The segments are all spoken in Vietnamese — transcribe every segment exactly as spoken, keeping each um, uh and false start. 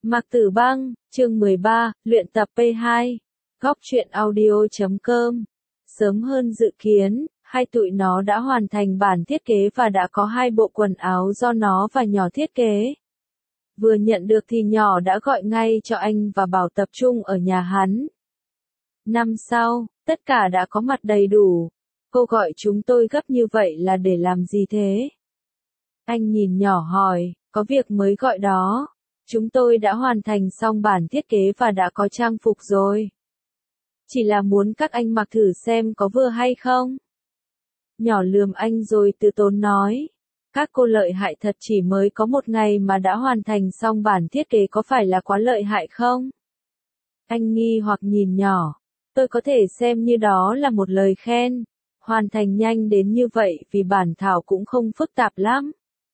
Mạc Tử Băng, chương mười ba, luyện tập P hai. Góc truyện audio chấm com. Sớm hơn dự kiến, hai tụi nó đã hoàn thành bản thiết kế và đã có hai bộ quần áo do nó và nhỏ thiết kế. Vừa nhận được thì nhỏ đã gọi ngay cho anh và bảo tập trung ở nhà hắn. Năm sau, tất cả đã có mặt đầy đủ. Cô gọi chúng tôi gấp như vậy là để làm gì thế? Anh nhìn nhỏ hỏi, có việc mới gọi đó. Chúng tôi đã hoàn thành xong bản thiết kế và đã có trang phục rồi. Chỉ là muốn các anh mặc thử xem có vừa hay không? Nhỏ lườm anh rồi từ tốn nói. Các cô lợi hại thật, chỉ mới có một ngày mà đã hoàn thành xong bản thiết kế, có phải là quá lợi hại không? Anh nghi hoặc nhìn nhỏ. Tôi có thể xem như đó là một lời khen. Hoàn thành nhanh đến như vậy vì bản thảo cũng không phức tạp lắm.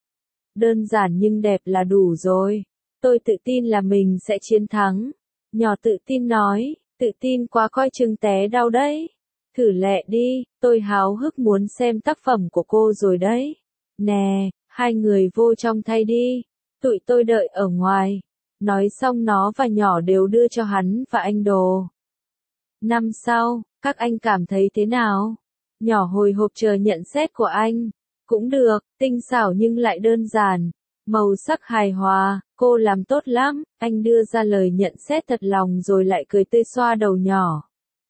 Đơn giản nhưng đẹp là đủ rồi. Tôi tự tin là mình sẽ chiến thắng. Nhỏ tự tin nói, tự tin quá coi chừng té đau đấy. Thử lẹ đi, tôi háo hức muốn xem tác phẩm của cô rồi đấy. Nè, hai người vô trong thay đi. Tụi tôi đợi ở ngoài. Nói xong nó và nhỏ đều đưa cho hắn và anh đồ. Năm sau, các anh cảm thấy thế nào? Nhỏ hồi hộp chờ nhận xét của anh. Cũng được, tinh xảo nhưng lại đơn giản. Màu sắc hài hòa, cô làm tốt lắm, anh đưa ra lời nhận xét thật lòng rồi lại cười tươi xoa đầu nhỏ.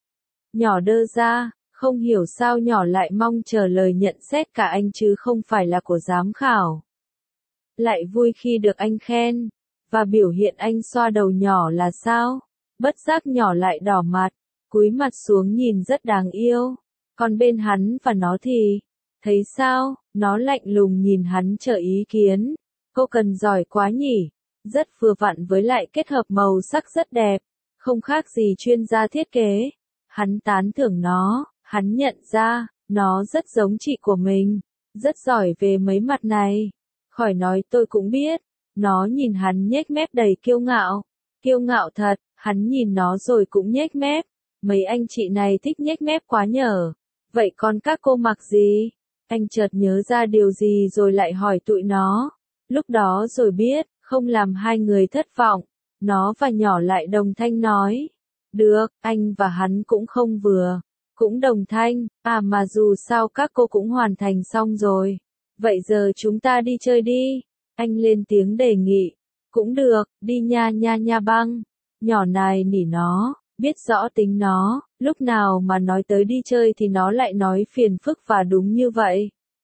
Nhỏ đơ ra, không hiểu sao nhỏ lại mong chờ lời nhận xét cả anh chứ không phải là của giám khảo. Lại vui khi được anh khen, và biểu hiện anh xoa đầu nhỏ là sao? Bất giác nhỏ lại đỏ mặt, cúi mặt xuống nhìn rất đáng yêu. Còn bên hắn và nó thì, thấy sao, nó lạnh lùng nhìn hắn chờ ý kiến. Cô cần giỏi quá nhỉ, rất vừa vặn với lại kết hợp màu sắc rất đẹp, không khác gì chuyên gia thiết kế. Hắn tán thưởng nó, hắn nhận ra, nó rất giống chị của mình, rất giỏi về mấy mặt này. Khỏi nói tôi cũng biết, nó nhìn hắn nhếch mép đầy kiêu ngạo, kiêu ngạo thật, hắn nhìn nó rồi cũng nhếch mép. Mấy anh chị này thích nhếch mép quá nhở, vậy còn các cô mặc gì? Anh chợt nhớ ra điều gì rồi lại hỏi tụi nó. Lúc đó rồi biết, không làm hai người thất vọng, nó và nhỏ lại đồng thanh nói. Được, anh và hắn cũng không vừa, cũng đồng thanh, à mà dù sao các cô cũng hoàn thành xong rồi. Vậy giờ chúng ta đi chơi đi, anh lên tiếng đề nghị. Cũng được, đi nha nha nha Băng. Nhỏ này nỉ nó, biết rõ tính nó, lúc nào mà nói tới đi chơi thì nó lại nói phiền phức và đúng như vậy.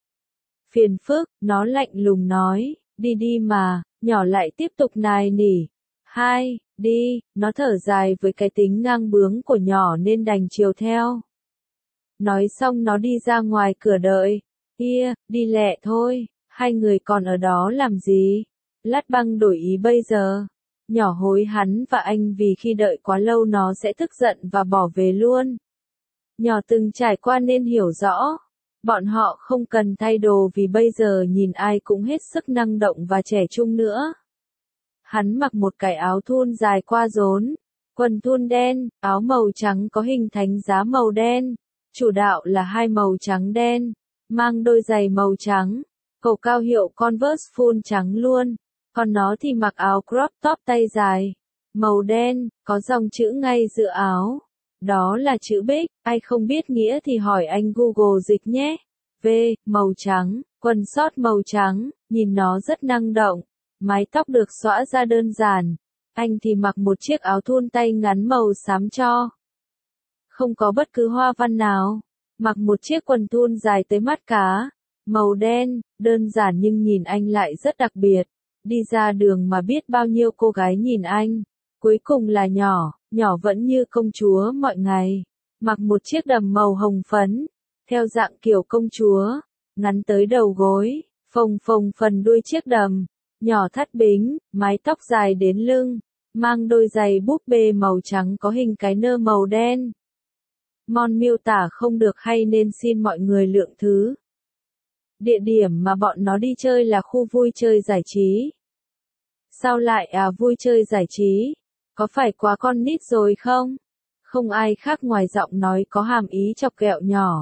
Phiền phức, nó lạnh lùng nói. Đi đi mà, nhỏ lại tiếp tục nài nỉ. Hai, đi, nó thở dài với cái tính ngang bướng của nhỏ nên đành chiều theo. Nói xong nó đi ra ngoài cửa đợi. Kia, đi lẹ thôi, hai người còn ở đó làm gì? Lát Băng đổi ý bây giờ. Nhỏ hối hắn và anh vì khi đợi quá lâu nó sẽ tức giận và bỏ về luôn. Nhỏ từng trải qua nên hiểu rõ. Bọn họ không cần thay đồ vì bây giờ nhìn ai cũng hết sức năng động và trẻ trung nữa. Hắn mặc một cái áo thun dài qua rốn, quần thun đen, áo màu trắng có hình thánh giá màu đen, chủ đạo là hai màu trắng đen, mang đôi giày màu trắng, cầu cao hiệu Converse full trắng luôn, còn nó thì mặc áo crop top tay dài, màu đen, có dòng chữ ngay giữa áo. Đó là chữ Big, ai không biết nghĩa thì hỏi anh Google dịch nhé. V, màu trắng, quần sót màu trắng, nhìn nó rất năng động, mái tóc được xõa ra đơn giản. Anh thì mặc một chiếc áo thun tay ngắn màu xám cho. Không có bất cứ hoa văn nào, mặc một chiếc quần thun dài tới mắt cá, màu đen, đơn giản nhưng nhìn anh lại rất đặc biệt. Đi ra đường mà biết bao nhiêu cô gái nhìn anh. Cuối cùng là nhỏ, nhỏ vẫn như công chúa mọi ngày, mặc một chiếc đầm màu hồng phấn, theo dạng kiểu công chúa, ngắn tới đầu gối, phồng phồng phần đuôi chiếc đầm, nhỏ thắt bính, mái tóc dài đến lưng, mang đôi giày búp bê màu trắng có hình cái nơ màu đen. Mon miêu tả không được hay nên xin mọi người lượng thứ. Địa điểm mà bọn nó đi chơi là khu vui chơi giải trí. Sao lại à vui chơi giải trí? Có phải quá con nít rồi không? Không ai khác ngoài giọng nói có hàm ý chọc ghẹo nhỏ.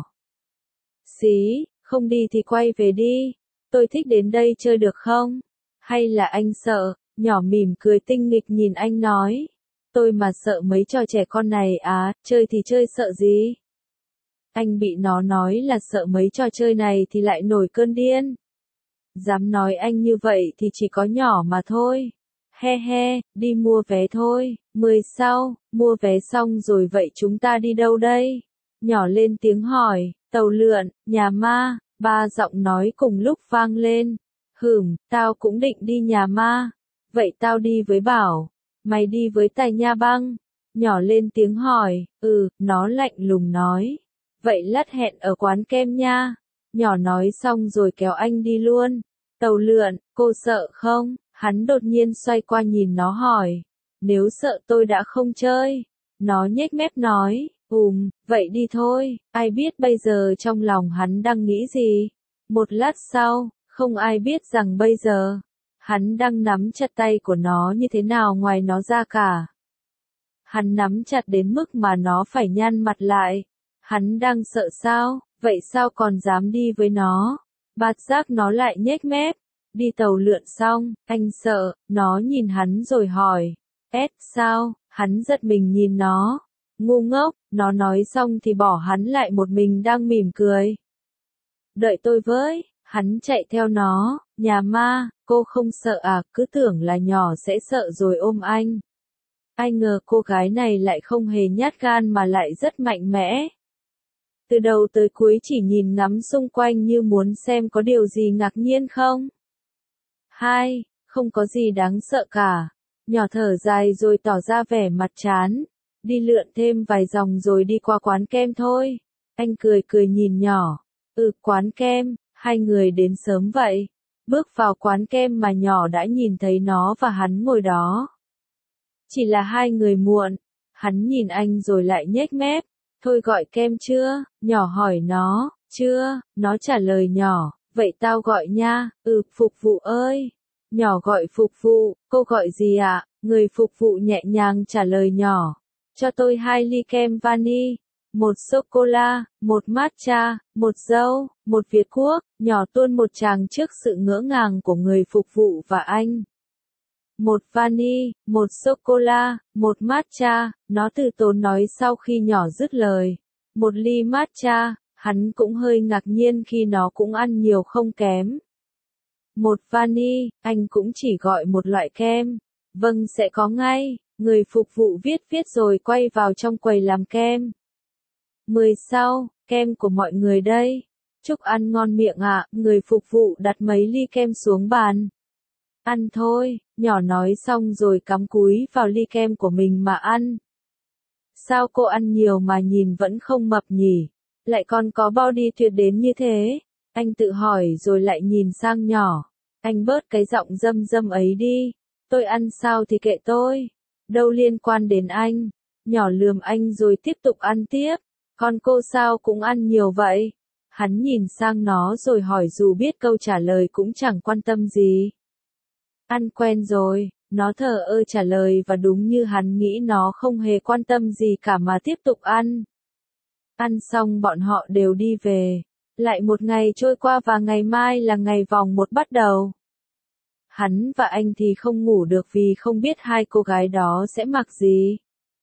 Xí, không đi thì quay về đi. Tôi thích đến đây chơi được không? Hay là anh sợ, Nhỏ mỉm cười tinh nghịch nhìn anh nói. Tôi mà sợ mấy trò trẻ con này á, chơi thì chơi sợ gì? Anh bị nó nói là sợ mấy trò chơi này thì lại nổi cơn điên. Dám nói anh như vậy thì chỉ có nhỏ mà thôi. He he, đi mua vé thôi. Mười sau, mua vé xong rồi vậy chúng ta đi đâu đây? Nhỏ lên tiếng hỏi, tàu lượn, nhà ma, ba giọng nói cùng lúc vang lên. Hửm, tao cũng định đi nhà ma. Vậy tao đi với Bảo. Mày đi với Tài Nha Băng. Nhỏ lên tiếng hỏi, ừ, nó lạnh lùng nói. Vậy lát hẹn ở quán kem nha. Nhỏ nói xong rồi kéo anh đi luôn. Tàu lượn, cô sợ không? Hắn đột nhiên xoay qua nhìn nó hỏi. Nếu sợ tôi đã không chơi. Nó nhếch mép nói, ùm, vậy đi thôi. Ai biết bây giờ trong lòng hắn đang nghĩ gì? Một lát sau, không ai biết rằng bây giờ, hắn đang nắm chặt tay của nó như thế nào ngoài nó ra cả. Hắn nắm chặt đến mức mà nó phải nhăn mặt lại. Hắn đang sợ sao? Vậy sao còn dám đi với nó? Bạt giác nó lại nhếch mép. Đi tàu lượn xong, anh sợ, nó nhìn hắn rồi hỏi. Ét sao? Hắn giật mình nhìn nó. Ngu ngốc, nó nói xong thì bỏ hắn lại một mình đang mỉm cười. Đợi tôi với, hắn chạy theo nó. Nhà ma, cô không sợ à, cứ tưởng là nhỏ sẽ sợ rồi ôm anh. Ai ngờ cô gái này lại không hề nhát gan mà lại rất mạnh mẽ. Từ đầu tới cuối chỉ nhìn ngắm xung quanh như muốn xem có điều gì ngạc nhiên không. Hai, không có gì đáng sợ cả. Nhỏ thở dài rồi tỏ ra vẻ mặt chán. Đi lượn thêm vài vòng rồi đi qua quán kem thôi. Anh cười cười nhìn nhỏ. Ừ, quán kem, hai người đến sớm vậy. Bước vào quán kem mà nhỏ đã nhìn thấy nó và hắn ngồi đó. Chỉ là hai người muộn. Hắn nhìn anh rồi lại nhếch mép. Thôi gọi kem chưa? Nhỏ hỏi nó. Chưa, nó trả lời nhỏ. Vậy tao gọi nha. Ừ, phục vụ ơi. Nhỏ gọi phục vụ. Cô gọi gì ạ? Người phục vụ nhẹ nhàng trả lời nhỏ. Cho tôi hai ly kem vani. Một sô-cô-la, một matcha, một dâu, một Việt Quốc. Nhỏ tuôn một tràng trước sự ngỡ ngàng của người phục vụ và anh. Một vani, một sô-cô-la, một matcha, nó từ tốn nói sau khi nhỏ dứt lời. Một ly matcha, hắn cũng hơi ngạc nhiên khi nó cũng ăn nhiều không kém. Một vani, anh cũng chỉ gọi một loại kem. Vâng, sẽ có ngay. Người phục vụ viết viết rồi quay vào trong quầy làm kem. Mười sau, kem của mọi người đây. Chúc ăn ngon miệng ạ, người phục vụ đặt mấy ly kem xuống bàn. Ăn thôi, nhỏ nói xong rồi cắm cúi vào ly kem của mình mà ăn. Sao cô ăn nhiều mà nhìn vẫn không mập nhỉ? Lại còn có body tuyệt đến như thế? Anh tự hỏi rồi lại nhìn sang nhỏ. Anh bớt cái giọng dâm dâm ấy đi. Tôi ăn sao thì kệ tôi. Đâu liên quan đến anh. Nhỏ lườm anh rồi tiếp tục ăn tiếp. Còn cô sao cũng ăn nhiều vậy? Hắn nhìn sang nó rồi hỏi dù biết câu trả lời cũng chẳng quan tâm gì. Ăn quen rồi, nó thờ ơ trả lời và đúng như hắn nghĩ nó không hề quan tâm gì cả mà tiếp tục ăn. Ăn xong bọn họ đều đi về. Lại một ngày trôi qua và ngày mai là ngày vòng một bắt đầu. Hắn và anh thì không ngủ được vì không biết hai cô gái đó sẽ mặc gì.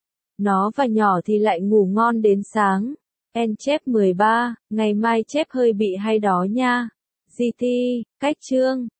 Nó và nhỏ thì lại ngủ ngon đến sáng. En chép mười ba, ngày mai chép hơi bị hay đó nha. giê tê, cách chương.